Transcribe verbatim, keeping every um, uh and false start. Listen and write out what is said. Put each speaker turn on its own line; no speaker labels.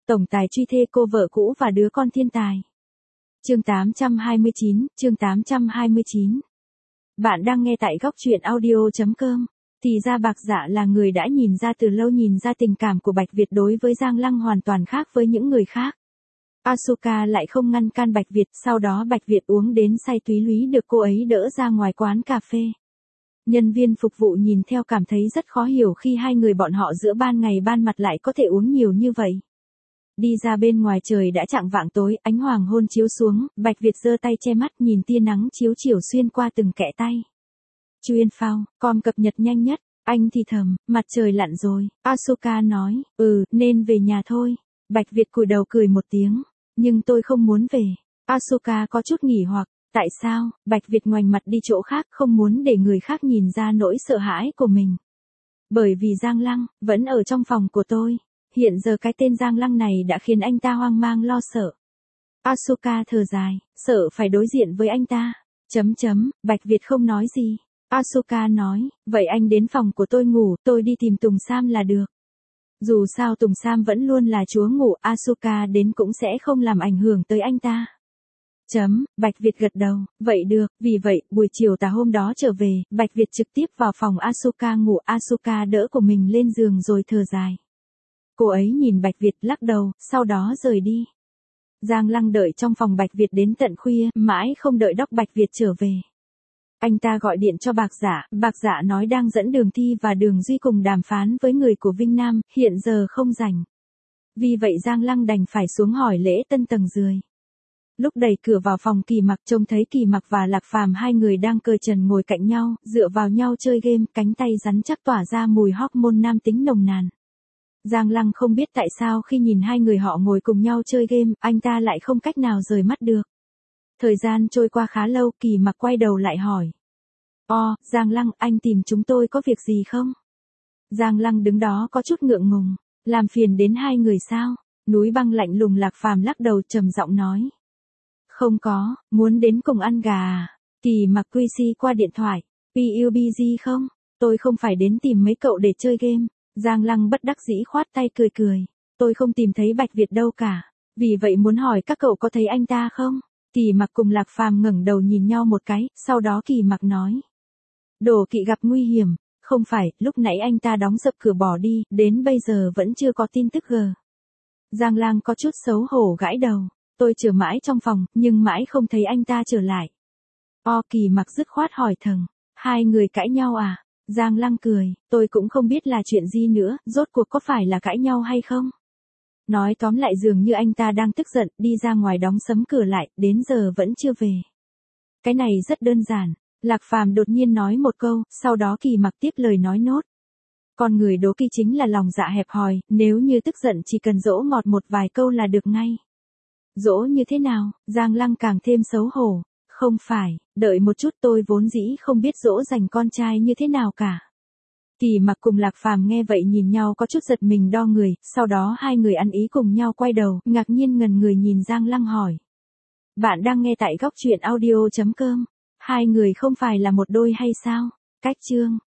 tổng tài truy thê cô vợ cũ và đứa con thiên tài. Chương tám trăm hai mươi chín, chương tám trăm hai mươi chín. Bạn đang nghe tại góc truyện audio chấm com. Thì ra Bạc Dạ là người đã nhìn ra từ lâu nhìn ra tình cảm của Bạch Việt đối với Giang Lăng hoàn toàn khác với những người khác. Asuka lại không ngăn can Bạch Việt, sau đó Bạch Việt uống đến say túy lúy được cô ấy đỡ ra ngoài quán cà phê. Nhân viên phục vụ nhìn theo cảm thấy rất khó hiểu khi hai người bọn họ giữa ban ngày ban mặt lại có thể uống nhiều như vậy. Đi ra bên ngoài trời đã chạng vạng tối, ánh hoàng hôn chiếu xuống, Bạch Việt giơ tay che mắt nhìn tia nắng chiếu chiều xuyên qua từng kẽ tay. Chuyên phao, com cập nhật nhanh nhất, anh thì thầm, mặt trời lặn rồi. Asuka nói, ừ, nên về nhà thôi. Bạch Việt cúi đầu cười một tiếng, nhưng tôi không muốn về. Asuka có chút nghỉ hoặc, tại sao? Bạch Việt ngoảnh mặt đi chỗ khác, không muốn để người khác nhìn ra nỗi sợ hãi của mình. Bởi vì Giang Lăng, vẫn ở trong phòng của tôi. Hiện giờ cái tên Giang Lăng này đã khiến anh ta hoang mang lo sợ. Asuka thở dài, sợ phải đối diện với anh ta. Chấm chấm, Bạch Việt không nói gì. Asuka nói, vậy anh đến phòng của tôi ngủ, tôi đi tìm Tùng Sam là được. Dù sao Tùng Sam vẫn luôn là chúa ngủ, Asuka đến cũng sẽ không làm ảnh hưởng tới anh ta. Chấm, Bạch Việt gật đầu, vậy được, vì vậy, buổi chiều tà hôm đó trở về, Bạch Việt trực tiếp vào phòng Asuka ngủ, Asuka đỡ của mình lên giường rồi thở dài. Cô ấy nhìn Bạch Việt lắc đầu, sau đó rời đi. Giang Lăng đợi trong phòng Bạch Việt đến tận khuya, mãi không đợi Đốc Bạch Việt trở về. Anh ta gọi điện cho Bạc Dạ, Bạc Dạ nói đang dẫn Đường Thi và Đường Duy cùng đàm phán với người của Vinh Nam, hiện giờ không rảnh. Vì vậy Giang Lăng đành phải xuống hỏi lễ tân tầng dưới. Lúc đẩy cửa vào phòng Kỳ Mặc trông thấy Kỳ Mặc và Lạc Phàm hai người đang cởi trần ngồi cạnh nhau, dựa vào nhau chơi game, cánh tay rắn chắc tỏa ra mùi hormone nam tính nồng nàn. Giang Lăng không biết tại sao khi nhìn hai người họ ngồi cùng nhau chơi game, anh ta lại không cách nào rời mắt được. Thời gian trôi qua khá lâu, Kỳ Mặc quay đầu lại hỏi. Ồ, Giang Lăng, anh tìm chúng tôi có việc gì không? Giang Lăng đứng đó có chút ngượng ngùng, làm phiền đến hai người sao? Núi băng lạnh lùng Lạc Phàm lắc đầu trầm giọng nói. Không có, muốn đến cùng ăn gà à? Kỳ Mặc quy si qua điện thoại. pê u bê giê không? Tôi không phải đến tìm mấy cậu để chơi game. Giang Lăng bất đắc dĩ khoát tay cười cười. Tôi không tìm thấy Bạch Việt đâu cả. Vì vậy muốn hỏi các cậu có thấy anh ta không? Kỳ Mặc cùng Lạc Phàm ngẩng đầu nhìn nhau một cái, sau đó Kỳ Mặc nói. Đổ Kỵ gặp nguy hiểm. Không phải, lúc nãy anh ta đóng sập cửa bỏ đi, đến bây giờ vẫn chưa có tin tức gờ. Giang Lăng có chút xấu hổ gãi đầu. Tôi chờ mãi trong phòng, nhưng mãi không thấy anh ta trở lại. O Kỳ Mặc dứt khoát hỏi thẳng. Hai người cãi nhau à? Giang Lăng cười, tôi cũng không biết là chuyện gì nữa, rốt cuộc có phải là cãi nhau hay không? Nói tóm lại dường như anh ta đang tức giận, đi ra ngoài đóng sấm cửa lại, đến giờ vẫn chưa về. Cái này rất đơn giản. Lạc Phàm đột nhiên nói một câu, sau đó Kỳ Mặc tiếp lời nói nốt. Con người đố kỵ chính là lòng dạ hẹp hòi, nếu như tức giận chỉ cần dỗ ngọt một vài câu là được ngay. Dỗ như thế nào? Giang Lăng càng thêm xấu hổ. Không phải, đợi một chút, tôi vốn dĩ không biết dỗ dành con trai như thế nào cả. Kỳ Mặc cùng Lạc Phàm nghe vậy nhìn nhau có chút giật mình đo người, sau đó hai người ăn ý cùng nhau quay đầu, ngạc nhiên ngần người nhìn Giang Lăng hỏi. Bạn đang nghe tại góc truyện audio chấm com. Hai người không phải là một đôi hay sao? Cách chương.